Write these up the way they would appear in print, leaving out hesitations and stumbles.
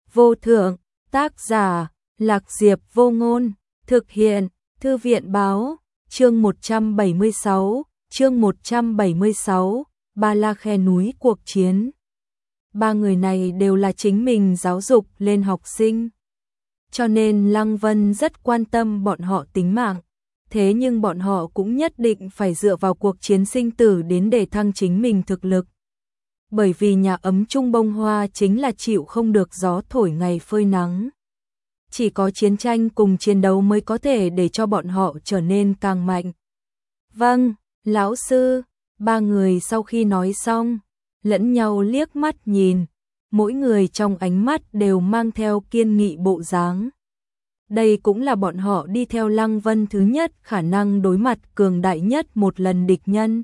vô thượng, tác giả, Lạc Diệp Vô Ngôn, thực hiện, Thư viện báo, chương 176, Ba La Khe núi cuộc chiến. Ba người này đều là chính mình giáo dục lên học sinh. Cho nên Lăng Vân rất quan tâm bọn họ tính mạng. Thế nhưng bọn họ cũng nhất định phải dựa vào cuộc chiến sinh tử đến để thăng chính mình thực lực. Bởi vì nhà ấm Trung Bông Hoa chính là chịu không được gió thổi ngày phơi nắng. Chỉ có chiến tranh cùng chiến đấu mới có thể để cho bọn họ trở nên càng mạnh. Vâng, lão sư, ba người sau khi nói xong, lẫn nhau liếc mắt nhìn, mỗi người trong ánh mắt đều mang theo kiên nghị bộ dáng. Đây cũng là bọn họ đi theo Lăng Vân thứ nhất khả năng đối mặt cường đại nhất một lần địch nhân.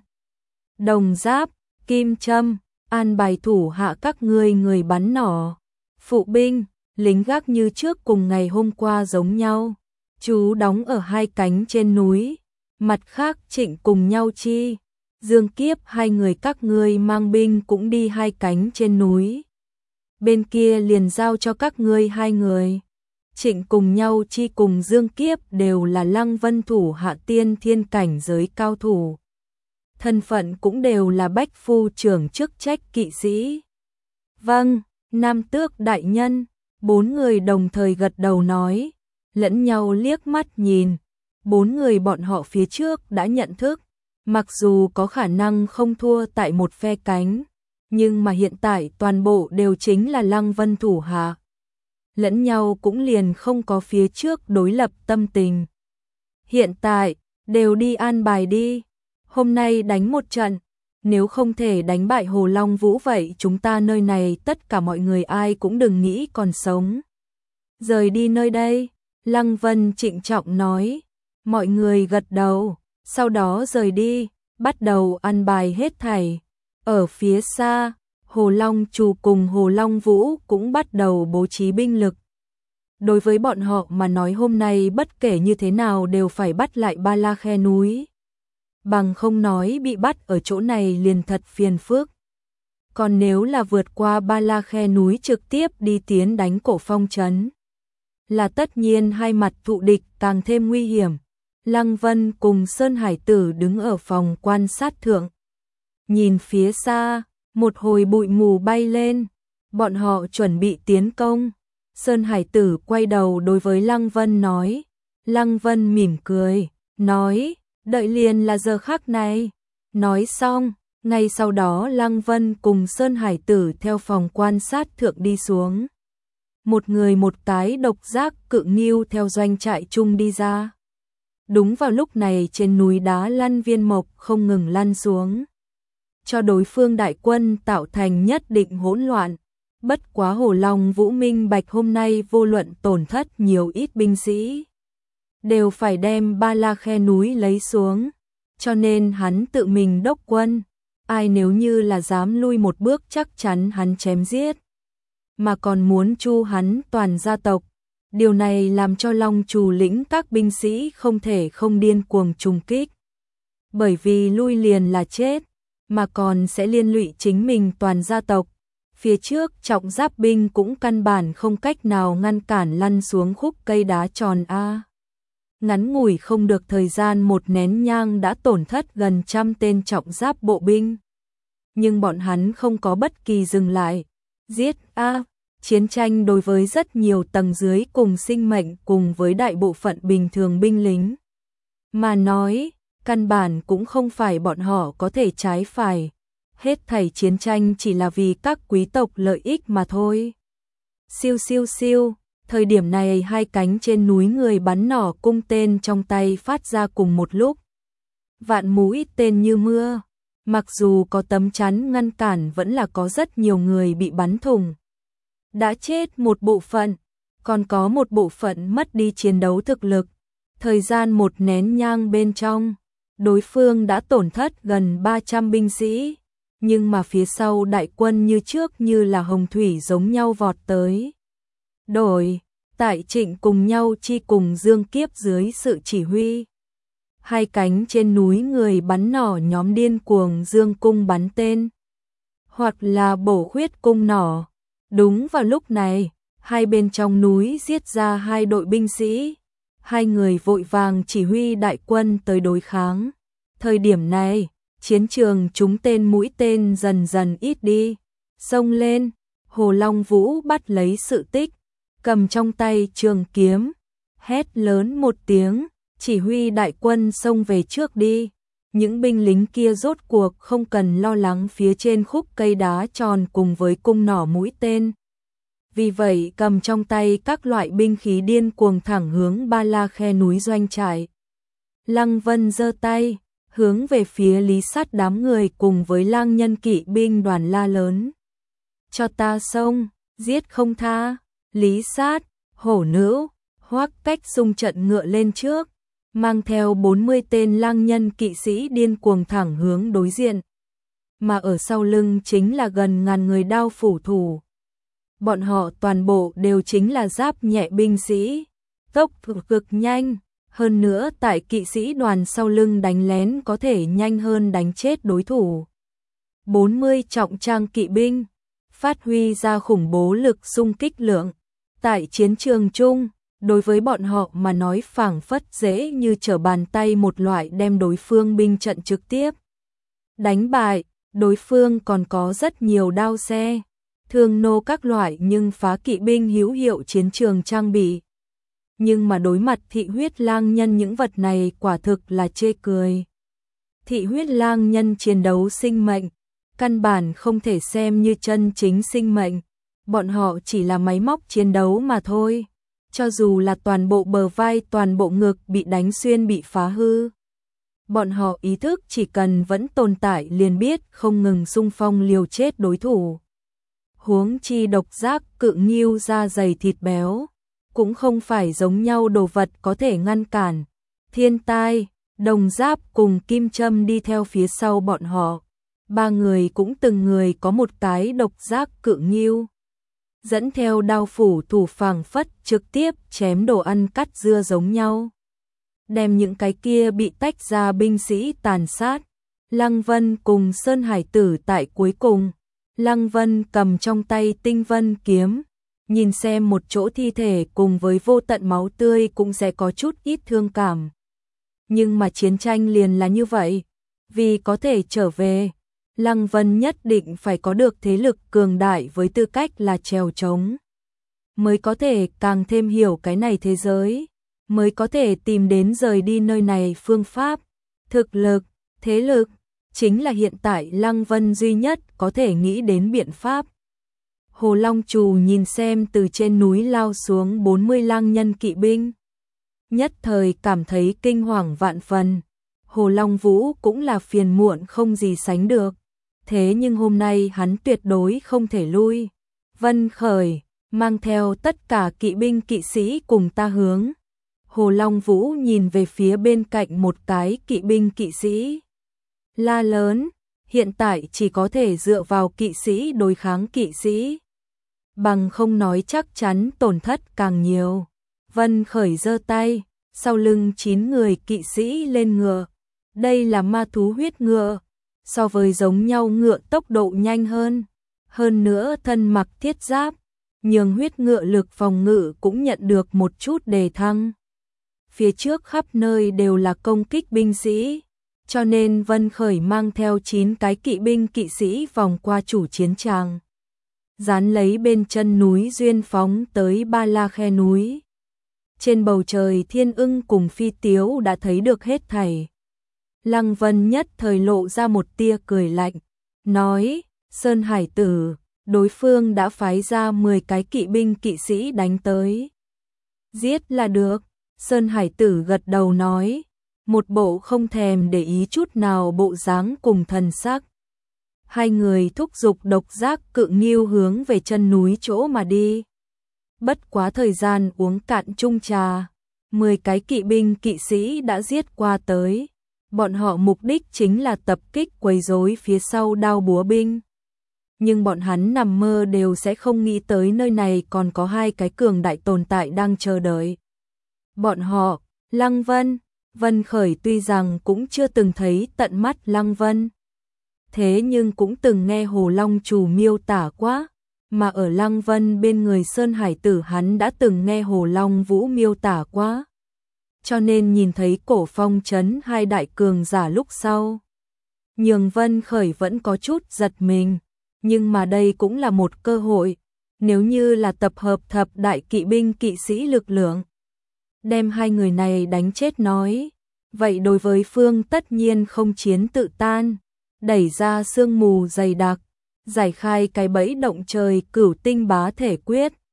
Đồng Giáp, Kim Châm, an bài thủ hạ các ngươi người bắn nỏ, phụ binh, lính gác như trước cùng ngày hôm qua giống nhau. Chú đóng ở hai cánh trên núi, mặt khác Trịnh cùng nhau chi. Dương Kiếp hai người các ngươi mang binh cũng đi hai cánh trên núi. Bên kia liền giao cho các ngươi hai người. Trịnh cùng nhau chi cùng Dương Kiếp đều là Lăng Vân thủ hạ tiên thiên cảnh giới cao thủ. Thân phận cũng đều là bách phu trưởng chức trách kỵ sĩ. Vâng, Nam Tước đại nhân, bốn người đồng thời gật đầu nói, lẫn nhau liếc mắt nhìn. Bốn người bọn họ phía trước đã nhận thức, mặc dù có khả năng không thua tại một phe cánh, nhưng mà hiện tại toàn bộ đều chính là Lăng Vân thủ hạ. Lẫn nhau cũng liền không có phía trước đối lập tâm tình. Hiện tại, đều đi an bài đi. Hôm nay đánh một trận, nếu không thể đánh bại Hồ Long Vũ vậy chúng ta nơi này tất cả mọi người ai cũng đừng nghĩ còn sống. Rời đi nơi đây, Lăng Vân trịnh trọng nói. Mọi người gật đầu, sau đó rời đi, bắt đầu an bài hết thảy. Ở phía xa, Hồ Long Trù cùng Hồ Long Vũ cũng bắt đầu bố trí binh lực. Đối với bọn họ mà nói hôm nay bất kể như thế nào đều phải bắt lại Ba La Khe núi. Bằng không nói bị bắt ở chỗ này liền thật phiền phức. Còn nếu là vượt qua Ba La Khe núi trực tiếp đi tiến đánh Cổ Phong trấn, là tất nhiên hai mặt thụ địch càng thêm nguy hiểm. Lăng Vân cùng Sơn Hải Tử đứng ở phòng quan sát thượng. Nhìn phía xa, một hồi bụi mù bay lên, bọn họ chuẩn bị tiến công. Sơn Hải Tử quay đầu đối với Lăng Vân nói. Lăng Vân mỉm cười, nói, đợi liền là giờ khắc này. Nói xong, ngay sau đó Lăng Vân cùng Sơn Hải Tử theo phòng quan sát thượng đi xuống. Một người một cái độc giác cự ngưu theo doanh trại chung đi ra. Đúng vào lúc này trên núi đá lăn viên mộc không ngừng lăn xuống, cho đối phương đại quân tạo thành nhất định hỗn loạn. Bất quá Hồ Long Vũ minh bạch hôm nay vô luận tổn thất nhiều ít binh sĩ, đều phải đem Ba La Khe núi lấy xuống, cho nên hắn tự mình đốc quân. Ai nếu như là dám lui một bước chắc chắn hắn chém giết, mà còn muốn chu hắn toàn gia tộc. Điều này làm cho Long Trù lĩnh các binh sĩ không thể không điên cuồng trùng kích. Bởi vì lui liền là chết, mà còn sẽ liên lụy chính mình toàn gia tộc. Phía trước trọng giáp binh cũng căn bản không cách nào ngăn cản lăn xuống khúc cây đá tròn A. Ngắn ngủi không được thời gian một nén nhang đã tổn thất gần 100 tên trọng giáp bộ binh. Nhưng bọn hắn không có bất kỳ dừng lại. Giết A. Chiến tranh đối với rất nhiều tầng dưới cùng sinh mệnh cùng với đại bộ phận bình thường binh lính mà nói, căn bản cũng không phải bọn họ có thể trái phải. Hết thảy chiến tranh chỉ là vì các quý tộc lợi ích mà thôi. Siêu siêu siêu, thời điểm này hai cánh trên núi người bắn nỏ cung tên trong tay phát ra cùng một lúc. Vạn mũi tên như mưa, mặc dù có tấm chắn ngăn cản vẫn là có rất nhiều người bị bắn thủng. Đã chết một bộ phận, còn có một bộ phận mất đi chiến đấu thực lực. Thời gian một nén nhang bên trong, đối phương đã tổn thất gần 300 binh sĩ, nhưng mà phía sau đại quân như trước như là hồng thủy giống nhau vọt tới. Đổi, tại Trịnh cùng nhau chi cùng Dương Kiếp dưới sự chỉ huy. Hai cánh trên núi người bắn nỏ nhóm điên cuồng dương cung bắn tên, hoặc là bổ khuyết cung nỏ. Đúng vào lúc này, hai bên trong núi giết ra hai đội binh sĩ. Hai người vội vàng chỉ huy đại quân tới đối kháng. Thời điểm này, chiến trường trúng tên mũi tên dần dần ít đi. Xông lên, Hồ Long Vũ bắt lấy sự tích, cầm trong tay trường kiếm, hét lớn một tiếng, chỉ huy đại quân xông về trước đi. Những binh lính kia rốt cuộc không cần lo lắng phía trên khúc cây đá tròn cùng với cung nỏ mũi tên. Vì vậy cầm trong tay các loại binh khí điên cuồng thẳng hướng Ba La Khe núi doanh trại. Lăng Vân giơ tay, hướng về phía Lý Sát đám người cùng với lang nhân kỵ binh đoàn la lớn. Cho ta xông, giết không tha. Lý Sát, Hổ Nữ, Hoắc Cách xung trận ngựa lên trước, mang theo 40 tên lang nhân kỵ sĩ điên cuồng thẳng hướng đối diện. Mà ở sau lưng chính là gần ngàn người đao phủ thủ. Bọn họ toàn bộ đều chính là giáp nhẹ binh sĩ, tốc độ cực nhanh, hơn nữa tại kỵ sĩ đoàn sau lưng đánh lén có thể nhanh hơn đánh chết đối thủ. 40 trọng trang kỵ binh, phát huy ra khủng bố lực xung kích lượng. Tại chiến trường chung, đối với bọn họ mà nói phảng phất dễ như trở bàn tay một loại đem đối phương binh trận trực tiếp đánh bại. Đối phương còn có rất nhiều đao xe, thương nô các loại nhưng phá kỵ binh hữu hiệu chiến trường trang bị. Nhưng mà đối mặt thị huyết lang nhân những vật này quả thực là chê cười. Thị huyết lang nhân chiến đấu sinh mệnh, căn bản không thể xem như chân chính sinh mệnh. Bọn họ chỉ là máy móc chiến đấu mà thôi. Cho dù là toàn bộ bờ vai, toàn bộ ngực bị đánh xuyên bị phá hư. Bọn họ ý thức chỉ cần vẫn tồn tại liền biết không ngừng xung phong liều chết đối thủ. Huống chi độc giác cự ngưu da dày thịt béo, cũng không phải giống nhau đồ vật có thể ngăn cản. Thiên Tai, Đồng Giáp cùng Kim Châm đi theo phía sau bọn họ. Ba người cũng từng người có một cái độc giác cự ngưu. Dẫn theo đao phủ thủ phảng phất trực tiếp chém đồ ăn cắt dưa giống nhau. Đem những cái kia bị tách ra binh sĩ tàn sát. Lăng Vân cùng Sơn Hải Tử tại cuối cùng. Lăng Vân cầm trong tay Tinh Vân kiếm, nhìn xem một chỗ thi thể cùng với vô tận máu tươi cũng sẽ có chút ít thương cảm. Nhưng mà chiến tranh liền là như vậy, vì có thể trở về, Lăng Vân nhất định phải có được thế lực cường đại với tư cách là trèo trống, mới có thể càng thêm hiểu cái này thế giới, mới có thể tìm đến rời đi nơi này phương pháp. Thực lực, thế lực chính là hiện tại Lăng Vân duy nhất có thể nghĩ đến biện pháp. Hồ Long Trù nhìn xem từ trên núi lao xuống 40 lang nhân kỵ binh, nhất thời cảm thấy kinh hoàng vạn phần. Hồ Long Vũ cũng là phiền muộn không gì sánh được, thế nhưng hôm nay hắn tuyệt đối không thể lui. Vân Khởi, mang theo tất cả kỵ binh kỵ sĩ cùng ta hướng. Hồ Long Vũ nhìn về phía bên cạnh một cái kỵ binh kỵ sĩ, la lớn, hiện tại chỉ có thể dựa vào kỵ sĩ đối kháng kỵ sĩ, bằng không nói chắc chắn tổn thất càng nhiều. Vân Khởi giơ tay, sau lưng 9 người kỵ sĩ lên ngựa. Đây là ma thú huyết ngựa, so với giống nhau ngựa tốc độ nhanh hơn nữa thân mặc thiết giáp, nhường huyết ngựa lực phòng ngự cũng nhận được một chút đề thăng. Phía trước khắp nơi đều là công kích binh sĩ, cho nên Vân Khởi mang theo 9 cái kỵ binh kỵ sĩ vòng qua chủ chiến tràng, dán lấy bên chân núi duyên phóng tới Ba La Khe núi. Trên bầu trời Thiên Ưng cùng Phi Tiếu đã thấy được hết thảy. Lăng Vân nhất thời lộ ra một tia cười lạnh, nói, Sơn Hải Tử, đối phương đã phái ra 10 cái kỵ binh kỵ sĩ đánh tới. Giết là được. Sơn Hải Tử gật đầu nói, một bộ không thèm để ý chút nào bộ dáng cùng thần sắc. Hai người thúc giục độc giác cự ngưu hướng về chân núi chỗ mà đi. Bất quá thời gian uống cạn chung trà, 10 cái kỵ binh kỵ sĩ đã giết qua tới. Bọn họ mục đích chính là tập kích quấy rối phía sau đao búa binh. Nhưng bọn hắn nằm mơ đều sẽ không nghĩ tới nơi này còn có hai cái cường đại tồn tại đang chờ đợi. Bọn họ, Lăng Vân, Vân Khởi tuy rằng cũng chưa từng thấy tận mắt Lăng Vân, thế nhưng cũng từng nghe Hồ Long Trù miêu tả quá, mà ở Lăng Vân bên người Sơn Hải Tử hắn đã từng nghe Hồ Long Vũ miêu tả quá. Cho nên nhìn thấy Cổ Phong trấn hai đại cường giả lúc sau. Nhường Vân Khởi vẫn có chút giật mình, nhưng mà đây cũng là một cơ hội, nếu như là tập hợp thập đại kỵ binh kỵ sĩ lực lượng. Đem hai người này đánh chết nói, vậy đối với phương tất nhiên không chiến tự tan, đẩy ra sương mù dày đặc, giải khai cái bẫy động trời Cửu Tinh Bá Thể Quyết,